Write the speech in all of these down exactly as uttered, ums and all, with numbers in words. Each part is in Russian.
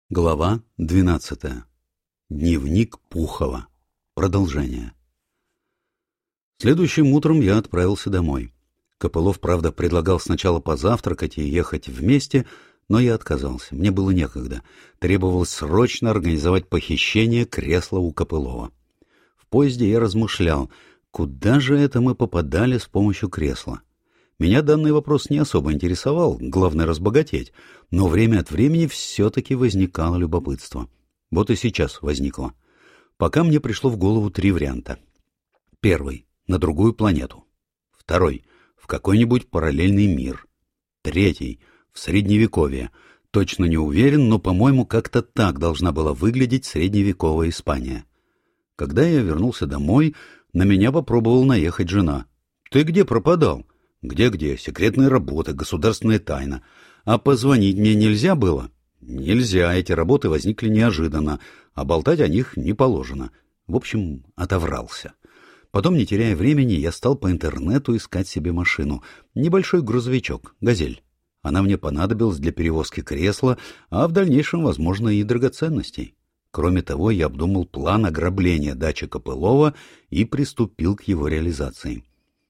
Глава двенадцатая. Дневник Пухова. Продолжение. Следующим утром я отправился домой. Копылов, правда, предлагал сначала позавтракать и ехать вместе, но я отказался. Мне было некогда. Требовалось срочно организовать похищение кресла у Копылова. В поезде я размышлял, куда же это мы попадали с помощью кресла. Меня данный вопрос не особо интересовал, главное разбогатеть, но время от времени все-таки возникало любопытство. Вот и сейчас возникло. Пока мне пришло в голову три варианта. Первый — на другую планету. Второй — в какой-нибудь параллельный мир. Третий — в Средневековье. Точно не уверен, но, по-моему, как-то так должна была выглядеть средневековая Испания. Когда я вернулся домой, на меня попробовала наехать жена. «Ты где пропадал?» «Где-где? Секретные работы, государственная тайна. А позвонить мне нельзя было?» «Нельзя, эти работы возникли неожиданно, а болтать о них не положено». В общем, отоврался. Потом, не теряя времени, я стал по интернету искать себе машину. Небольшой грузовичок, «Газель». Она мне понадобилась для перевозки кресла, а в дальнейшем, возможно, и драгоценностей. Кроме того, я обдумал план ограбления дачи Копылова и приступил к его реализации.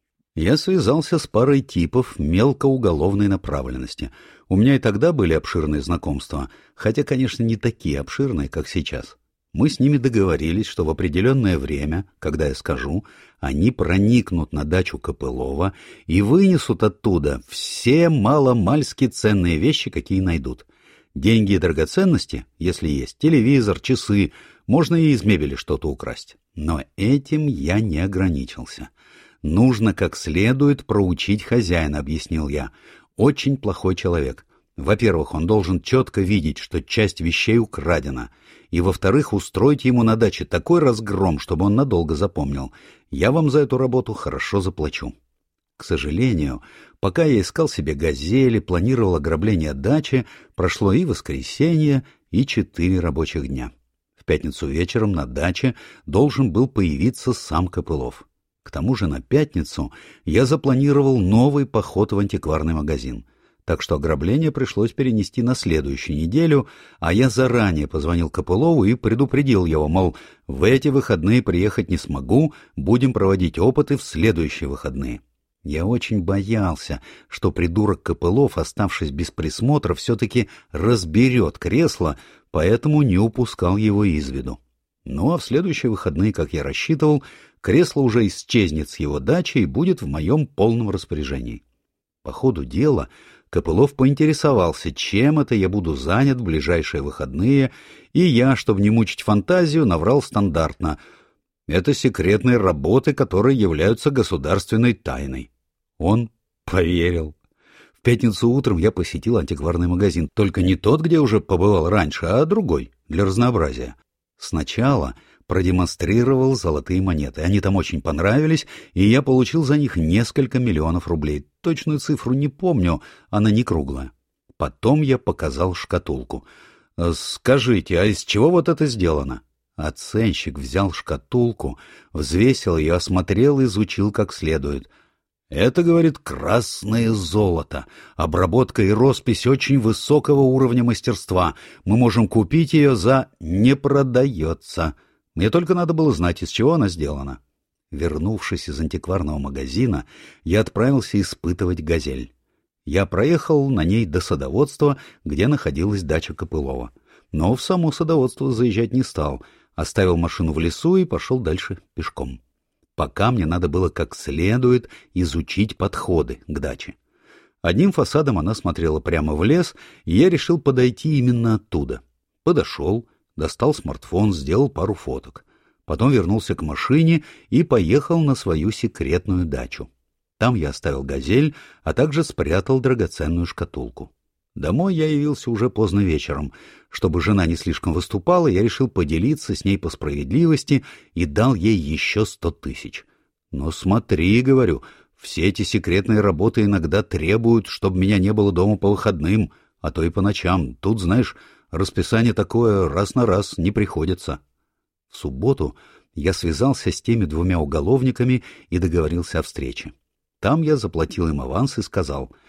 Я связался с парой типов мелкоуголовной направленности. У меня и тогда были обширные знакомства, хотя, конечно, не такие обширные, как сейчас. Мы с ними договорились, что в определенное время, когда я скажу, они проникнут на дачу Копылова и вынесут оттуда все маломальски ценные вещи, какие найдут. Деньги и драгоценности, если есть, телевизор, часы, можно и из мебели что-то украсть. Но этим я не ограничился. «Нужно как следует проучить хозяина», — объяснил я. «Очень плохой человек. Во-первых, он должен четко видеть, что часть вещей украдена, и, во-вторых, устроить ему на даче такой разгром, чтобы он надолго запомнил. Я вам за эту работу хорошо заплачу». К сожалению, пока я искал себе «Газели», планировал ограбление дачи, прошло и воскресенье, и четыре рабочих дня. В пятницу вечером на даче должен был появиться сам Копылов. К тому же на пятницу я запланировал новый поход в антикварный магазин, так что ограбление пришлось перенести на следующую неделю, а я заранее позвонил Копылову и предупредил его, мол, в эти выходные приехать не смогу, будем проводить опыты в следующие выходные. Я очень боялся, что придурок Копылов, оставшись без присмотра, все-таки разберет кресло, поэтому не упускал его из виду. Ну а в следующие выходные, как я рассчитывал, кресло уже исчезнет с его дачи и будет в моем полном распоряжении. По ходу дела Копылов поинтересовался, чем это я буду занят в ближайшие выходные, и я, чтобы не мучить фантазию, наврал стандартно. Это секретные работы, которые являются государственной тайной. Он поверил. В пятницу утром я посетил антикварный магазин, только не тот, где уже побывал раньше, а другой, для разнообразия. Сначала продемонстрировал золотые монеты. Они там очень понравились, и я получил за них несколько миллионов рублей. Точную цифру не помню, она не круглая. Потом я показал шкатулку. «Скажите, а из чего вот это сделано?» Оценщик взял шкатулку, взвесил ее, осмотрел и изучил как следует. «Это, — говорит, — красное золото. Обработка и роспись очень высокого уровня мастерства. Мы можем купить ее за... не продается. Мне только надо было знать, из чего она сделана». Вернувшись из антикварного магазина, я отправился испытывать «Газель». Я проехал на ней до садоводства, где находилась дача Копылова. Но в само садоводство заезжать не стал, оставил машину в лесу и пошел дальше пешком. Пока мне надо было как следует изучить подходы к даче. Одним фасадом она смотрела прямо в лес, и я решил подойти именно оттуда. Подошел, достал смартфон, сделал пару фоток. Потом вернулся к машине и поехал на свою секретную дачу. Там я оставил «Газель», а также спрятал драгоценную шкатулку. Домой я явился уже поздно вечером. Чтобы жена не слишком выступала, я решил поделиться с ней по справедливости и дал ей еще сто тысяч. Но смотри, говорю, все эти секретные работы иногда требуют, чтобы меня не было дома по выходным, а то и по ночам. Тут, знаешь, расписание такое раз на раз не приходится. В субботу я связался с теми двумя уголовниками и договорился о встрече. Там я заплатил им аванс и сказал: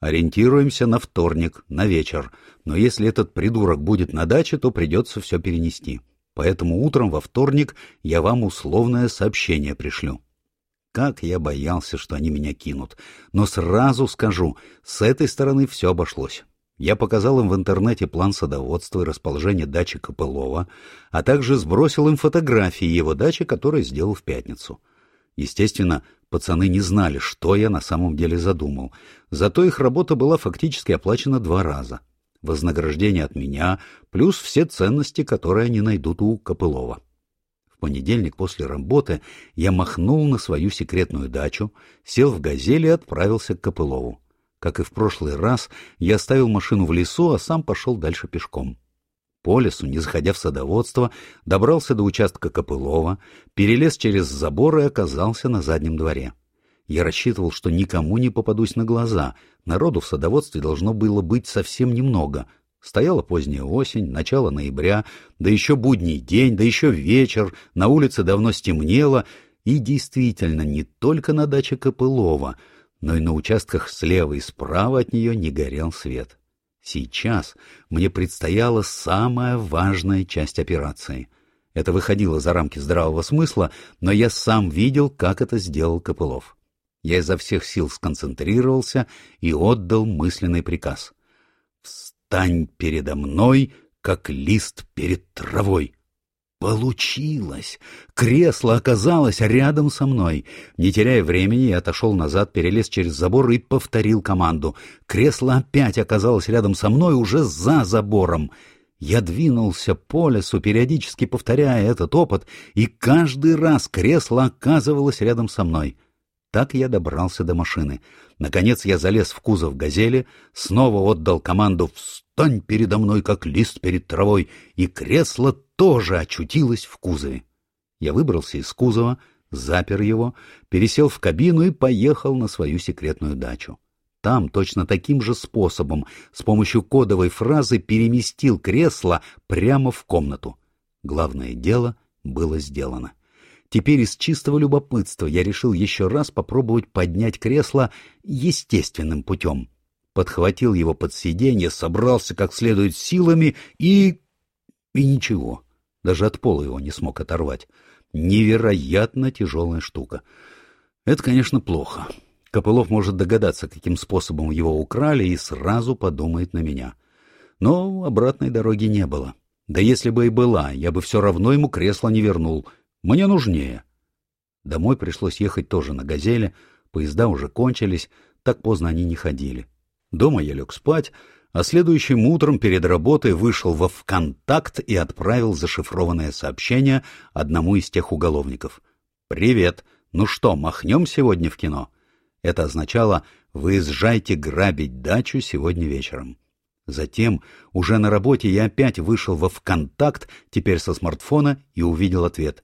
Ориентируемся на вторник, на вечер, но если этот придурок будет на даче, то придется все перенести. Поэтому утром во вторник я вам условное сообщение пришлю. Как я боялся, что они меня кинут. Но сразу скажу, с этой стороны все обошлось. Я показал им в интернете план садоводства и расположение дачи Копылова, а также сбросил им фотографии его дачи, которые сделал в пятницу. Естественно, пацаны не знали, что я на самом деле задумал. Зато их работа была фактически оплачена два раза. Вознаграждение от меня, плюс все ценности, которые они найдут у Копылова. В понедельник после работы я махнул на свою секретную дачу, сел в «Газель» и отправился к Копылову. Как и в прошлый раз, я оставил машину в лесу, а сам пошел дальше пешком. По лесу, не заходя в садоводство, добрался до участка Копылова, перелез через забор и оказался на заднем дворе. Я рассчитывал, что никому не попадусь на глаза. Народу в садоводстве должно было быть совсем немного. Стояла поздняя осень, начало ноября, да еще будний день, да еще вечер, на улице давно стемнело, и действительно не только на даче Копылова, но и на участках слева и справа от нее не горел свет. Сейчас мне предстояла самая важная часть операции. Это выходило за рамки здравого смысла, но я сам видел, как это сделал Копылов. Я изо всех сил сконцентрировался и отдал мысленный приказ. «Встань передо мной, как лист перед травой». Получилось! Кресло оказалось рядом со мной. Не теряя времени, я отошел назад, перелез через забор и повторил команду. Кресло опять оказалось рядом со мной, уже за забором. Я двинулся по лесу, периодически повторяя этот опыт, и каждый раз кресло оказывалось рядом со мной. Так я добрался до машины. Наконец я залез в кузов «Газели», снова отдал команду «Встань передо мной, как лист перед травой», и кресло тоже очутилось в кузове. Я выбрался из кузова, запер его, пересел в кабину и поехал на свою секретную дачу. Там точно таким же способом, с помощью кодовой фразы, переместил кресло прямо в комнату. Главное дело было сделано. Теперь из чистого любопытства я решил еще раз попробовать поднять кресло естественным путем. Подхватил его под сиденье, собрался как следует силами и... И ничего, даже от пола его не смог оторвать. Невероятно тяжелая штука. Это, конечно, плохо. Копылов может догадаться, каким способом его украли, и сразу подумает на меня. Но обратной дороги не было. Да если бы и была, я бы все равно ему кресло не вернул. Мне нужнее. Домой пришлось ехать тоже на «Газели», поезда уже кончились, так поздно они не ходили. Дома я лег спать, а следующим утром перед работой вышел во ВКонтакт и отправил зашифрованное сообщение одному из тех уголовников. «Привет! Ну что, махнем сегодня в кино?» Это означало «Выезжайте грабить дачу сегодня вечером». Затем, уже на работе, я опять вышел во ВКонтакт, теперь со смартфона, и увидел ответ.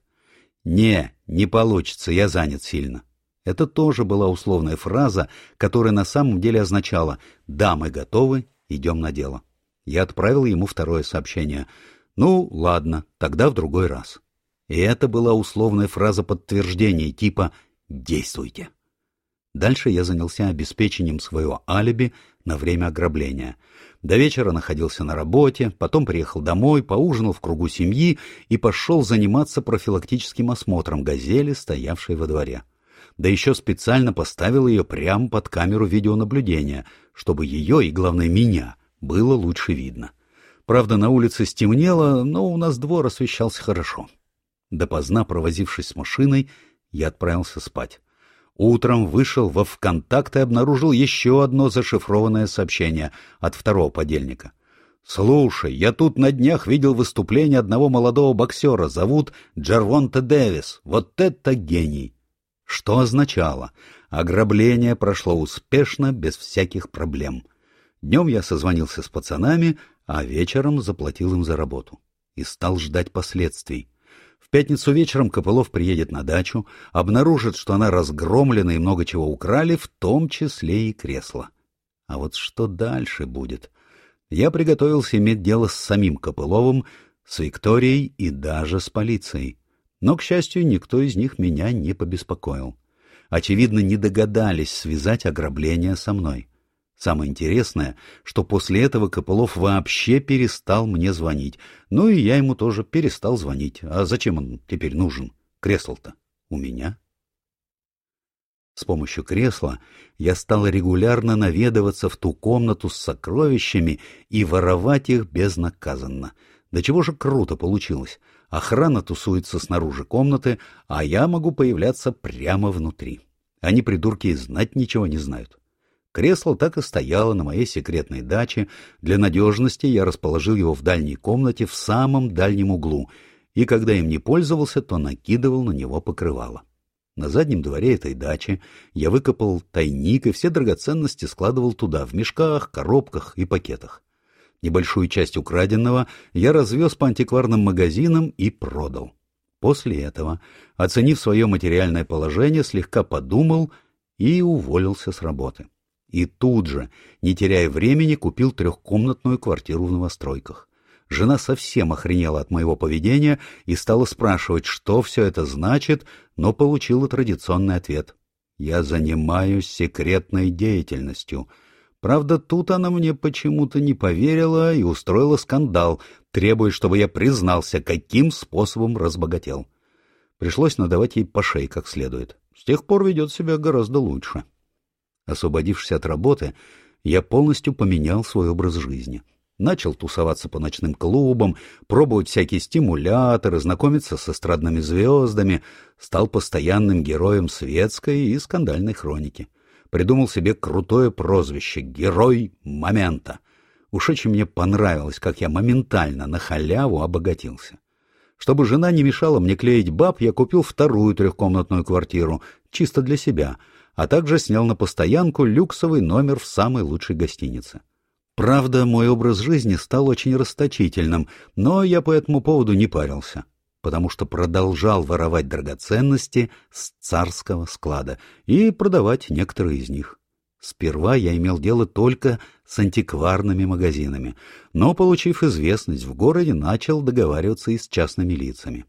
«Не, не получится, я занят сильно». Это тоже была условная фраза, которая на самом деле означала «Да, мы готовы, идем на дело». Я отправил ему второе сообщение. «Ну, ладно, тогда в другой раз». И это была условная фраза подтверждения, типа «Действуйте». Дальше я занялся обеспечением своего алиби на время ограбления. До вечера находился на работе, потом приехал домой, поужинал в кругу семьи и пошел заниматься профилактическим осмотром «Газели», стоявшей во дворе. Да еще специально поставил ее прямо под камеру видеонаблюдения, чтобы ее и, главное, меня было лучше видно. Правда, на улице стемнело, но у нас двор освещался хорошо. Допоздна провозившись с машиной, я отправился спать. Утром вышел во ВКонтакт и обнаружил еще одно зашифрованное сообщение от второго подельника. «Слушай, я тут на днях видел выступление одного молодого боксера, зовут Джервонта Дэвис. Вот это гений!» Что означало? Ограбление прошло успешно, без всяких проблем. Днем я созвонился с пацанами, а вечером заплатил им за работу. И стал ждать последствий. В пятницу вечером Копылов приедет на дачу, обнаружит, что она разгромлена и много чего украли, в том числе и кресло. А вот что дальше будет? Я приготовился иметь дело с самим Копыловым, с Викторией и даже с полицией. Но, к счастью, никто из них меня не побеспокоил. Очевидно, не догадались связать ограбление со мной. Самое интересное, что после этого Копылов вообще перестал мне звонить. Ну и я ему тоже перестал звонить. А зачем он теперь нужен? Кресло-то у меня. С помощью кресла я стал регулярно наведываться в ту комнату с сокровищами и воровать их безнаказанно. Да чего же круто получилось. Охрана тусуется снаружи комнаты, а я могу появляться прямо внутри. Они, придурки, и знать ничего не знают. Кресло так и стояло на моей секретной даче. Для надежности я расположил его в дальней комнате в самом дальнем углу, и когда им не пользовался, то накидывал на него покрывало. На заднем дворе этой дачи я выкопал тайник и все драгоценности складывал туда, в мешках, коробках и пакетах. Небольшую часть украденного я развез по антикварным магазинам и продал. После этого, оценив свое материальное положение, слегка подумал и уволился с работы. И тут же, не теряя времени, купил трехкомнатную квартиру в новостройках. Жена совсем охренела от моего поведения и стала спрашивать, что все это значит, но получила традиционный ответ. «Я занимаюсь секретной деятельностью». Правда, тут она мне почему-то не поверила и устроила скандал, требуя, чтобы я признался, каким способом разбогател. Пришлось надавать ей по шее как следует. С тех пор ведет себя гораздо лучше. Освободившись от работы, я полностью поменял свой образ жизни. Начал тусоваться по ночным клубам, пробовать всякие стимуляторы, знакомиться с эстрадными звездами, стал постоянным героем светской и скандальной хроники. Придумал себе крутое прозвище — «Герой момента». Уж очень мне понравилось, как я моментально на халяву обогатился. Чтобы жена не мешала мне клеить баб, я купил вторую трехкомнатную квартиру, чисто для себя, а также снял на постоянку люксовый номер в самой лучшей гостинице. Правда, мой образ жизни стал очень расточительным, но я по этому поводу не парился, потому что продолжал воровать драгоценности с царского склада и продавать некоторые из них. Сперва я имел дело только с антикварными магазинами, но, получив известность в городе, начал договариваться и с частными лицами.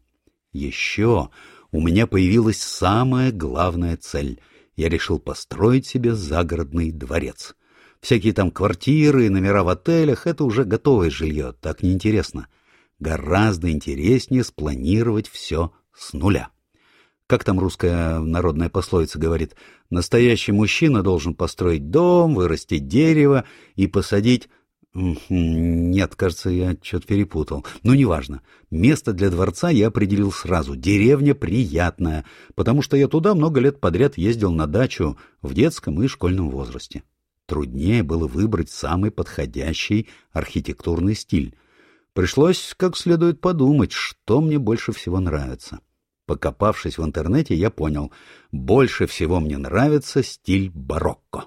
Еще у меня появилась самая главная цель. Я решил построить себе загородный дворец. Всякие там квартиры и номера в отелях — это уже готовое жилье, так неинтересно. Гораздо интереснее спланировать все с нуля. Как там русская народная пословица говорит, настоящий мужчина должен построить дом, вырастить дерево и посадить... Нет, кажется, я что-то перепутал. Ну, неважно. Место для дворца я определил сразу. Деревня приятная, потому что я туда много лет подряд ездил на дачу в детском и школьном возрасте. Труднее было выбрать самый подходящий архитектурный стиль. Пришлось как следует подумать, что мне больше всего нравится. Покопавшись в интернете, я понял, больше всего мне нравится стиль барокко.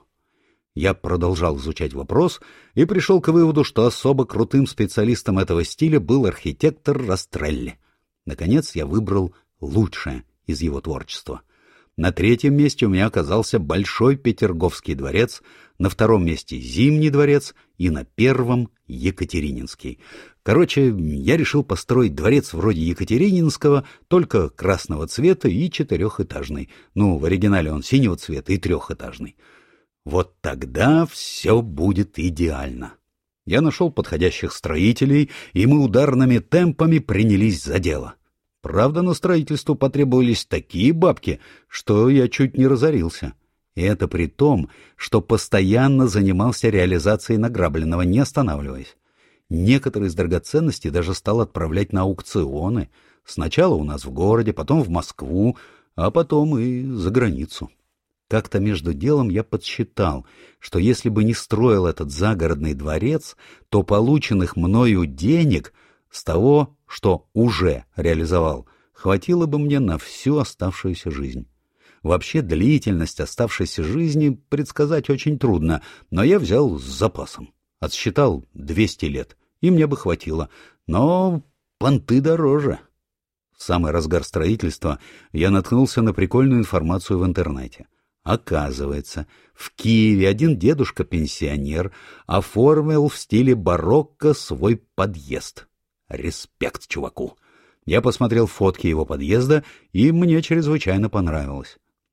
Я продолжал изучать вопрос и пришел к выводу, что особо крутым специалистом этого стиля был архитектор Растрелли. Наконец я выбрал лучшее из его творчества. На третьем месте у меня оказался Большой Петерговский дворец, на втором месте Зимний дворец и на первом Екатерининский. Короче, я решил построить дворец вроде Екатерининского, только красного цвета и четырехэтажный. Ну, в оригинале он синего цвета и трехэтажный. Вот тогда все будет идеально. Я нашел подходящих строителей, и мы ударными темпами принялись за дело. Правда, на строительство потребовались такие бабки, что я чуть не разорился. И это при том, что постоянно занимался реализацией награбленного, не останавливаясь. Некоторые из драгоценностей даже стал отправлять на аукционы. Сначала у нас в городе, потом в Москву, а потом и за границу. Как-то между делом я подсчитал, что если бы не строил этот загородный дворец, то полученных мною денег с того, что уже реализовал, хватило бы мне на всю оставшуюся жизнь. Вообще длительность оставшейся жизни предсказать очень трудно, но я взял с запасом. Отсчитал двести лет, и мне бы хватило, но понты дороже. В самый разгар строительства я наткнулся на прикольную информацию в интернете. Оказывается, в Киеве один дедушка-пенсионер оформил в стиле барокко свой подъезд. Респект чуваку! Я посмотрел фотки его подъезда, и мне чрезвычайно понравилось.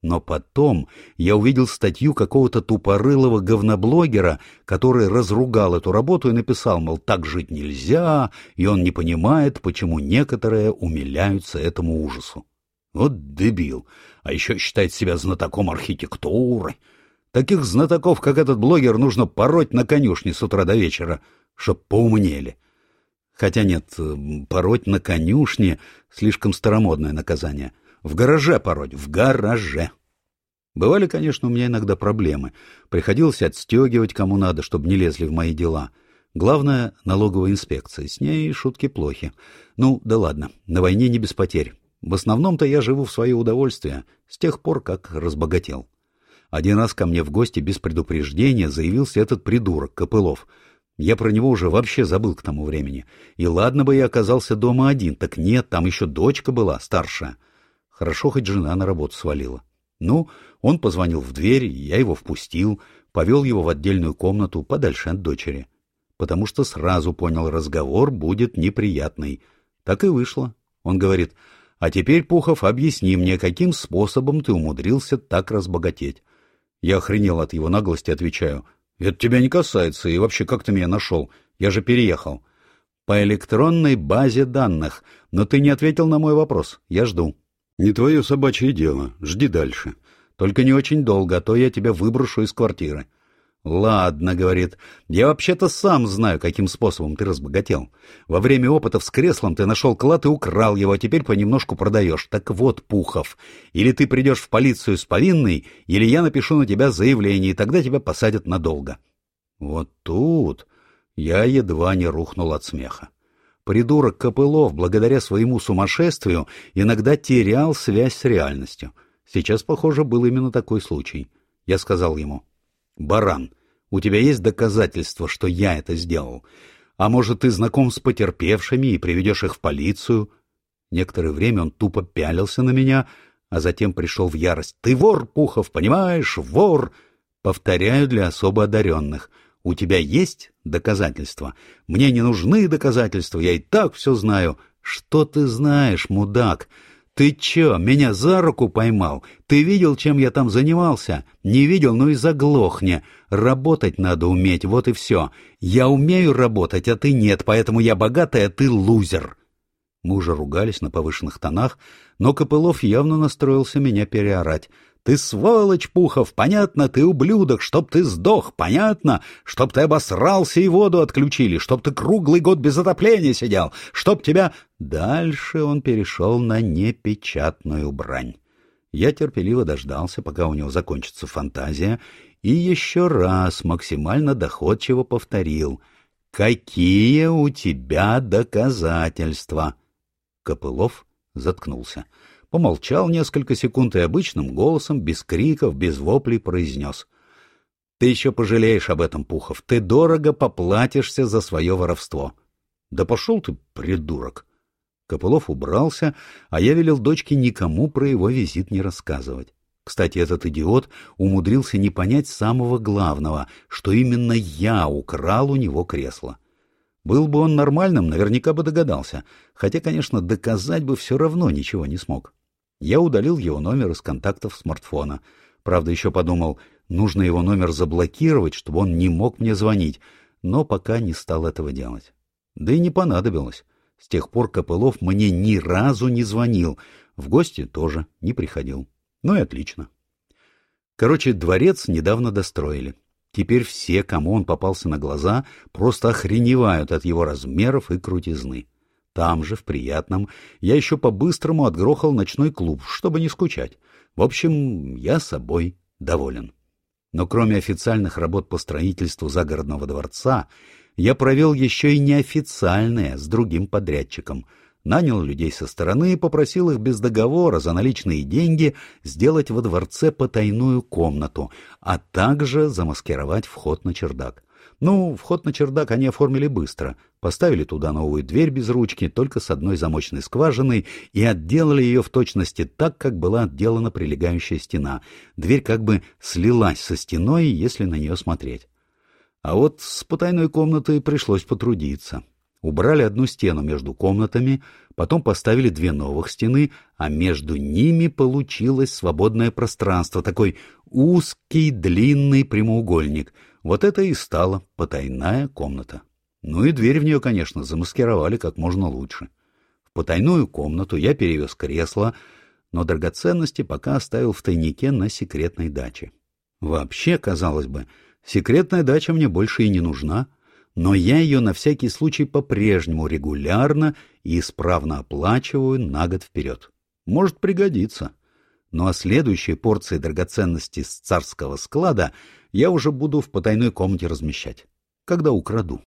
Но потом я увидел статью какого-то тупорылого говноблогера, который разругал эту работу и написал, мол, так жить нельзя, и он не понимает, почему некоторые умиляются этому ужасу. Вот дебил, а еще считает себя знатоком архитектуры. Таких знатоков, как этот блогер, нужно пороть на конюшне с утра до вечера, чтоб поумнели. Хотя нет, пороть на конюшне — слишком старомодное наказание. В гараже пороть, в гараже. Бывали, конечно, у меня иногда проблемы. Приходилось отстегивать кому надо, чтобы не лезли в мои дела. Главное — налоговая инспекция. С ней шутки плохи. Ну, да ладно, на войне не без потерь. В основном-то я живу в свое удовольствие, с тех пор, как разбогател. Один раз ко мне в гости без предупреждения заявился этот придурок Копылов. Я про него уже вообще забыл к тому времени. И ладно бы я оказался дома один, так нет, там еще дочка была, старшая. Хорошо, хоть жена на работу свалила. Ну, он позвонил в дверь, я его впустил, повел его в отдельную комнату, подальше от дочери. Потому что сразу понял, разговор будет неприятный. Так и вышло. Он говорит: «А теперь, Пухов, объясни мне, каким способом ты умудрился так разбогатеть?» Я охренел от его наглости, отвечаю: «Это тебя не касается, и вообще, как ты меня нашел? Я же переехал». «По электронной базе данных. Но ты не ответил на мой вопрос. Я жду». «Не твое собачье дело. Жди дальше. Только не очень долго, а то я тебя выброшу из квартиры». «Ладно», — говорит, — «я вообще-то сам знаю, каким способом ты разбогател. Во время опытов с креслом ты нашел клад и украл его, а теперь понемножку продаешь. Так вот, Пухов, или ты придешь в полицию с повинной, или я напишу на тебя заявление, и тогда тебя посадят надолго». Вот тут я едва не рухнул от смеха. Придурок Копылов, благодаря своему сумасшествию, иногда терял связь с реальностью. Сейчас, похоже, был именно такой случай. Я сказал ему: «Баран, у тебя есть доказательства, что я это сделал? А может, ты знаком с потерпевшими и приведешь их в полицию?» Некоторое время он тупо пялился на меня, а затем пришел в ярость. «Ты вор, Пухов, понимаешь, вор!» Повторяю для особо одаренных: у тебя есть доказательства? Мне не нужны доказательства, я и так все знаю. Что ты знаешь, мудак? Ты че, меня за руку поймал? Ты видел, чем я там занимался? Не видел, ну и заглохни. Работать надо уметь, вот и все. Я умею работать, а ты нет, поэтому я богатый, а ты лузер. Мы уже ругались на повышенных тонах, но Копылов явно настроился меня переорать. «Ты сволочь, Пухов, понятно, ты ублюдок, чтоб ты сдох, понятно, чтоб ты обосрался и воду отключили, чтоб ты круглый год без отопления сидел, чтоб тебя...» Дальше он перешел на непечатную брань. Я терпеливо дождался, пока у него закончится фантазия, и еще раз максимально доходчиво повторил: «Какие у тебя доказательства?» Копылов заткнулся. Помолчал несколько секунд и обычным голосом, без криков, без воплей произнес: «Ты еще пожалеешь об этом, Пухов, ты дорого поплатишься за свое воровство». «Да пошел ты, придурок!» Копылов убрался, а я велел дочке никому про его визит не рассказывать. Кстати, этот идиот умудрился не понять самого главного, что именно я украл у него кресло. Был бы он нормальным, наверняка бы догадался, хотя, конечно, доказать бы все равно ничего не смог. Я удалил его номер из контактов смартфона. Правда, еще подумал, нужно его номер заблокировать, чтобы он не мог мне звонить, но пока не стал этого делать. Да и не понадобилось. С тех пор Копылов мне ни разу не звонил, в гости тоже не приходил. Ну и отлично. Короче, дворец недавно достроили. Теперь все, кому он попался на глаза, просто охреневают от его размеров и крутизны. Там же, в Приятном, я еще по-быстрому отгрохал ночной клуб, чтобы не скучать. В общем, я собой доволен. Но кроме официальных работ по строительству загородного дворца, я провел еще и неофициальные с другим подрядчиком. Нанял людей со стороны и попросил их без договора за наличные деньги сделать во дворце потайную комнату, а также замаскировать вход на чердак. Ну, вход на чердак они оформили быстро. Поставили туда новую дверь без ручки, только с одной замочной скважиной, и отделали ее в точности так, как была отделана прилегающая стена. Дверь как бы слилась со стеной, если на нее смотреть. А вот с потайной комнатой пришлось потрудиться. Убрали одну стену между комнатами, потом поставили две новых стены, а между ними получилось свободное пространство, такой узкий длинный прямоугольник. Вот это и стала потайная комната. Ну и дверь в нее, конечно, замаскировали как можно лучше. В потайную комнату я перевез кресло, но драгоценности пока оставил в тайнике на секретной даче. Вообще, казалось бы, секретная дача мне больше и не нужна, но я ее на всякий случай по-прежнему регулярно и исправно оплачиваю на год вперед. Может пригодиться. Ну а следующие порции драгоценностей с царского склада я уже буду в потайной комнате размещать, когда украду.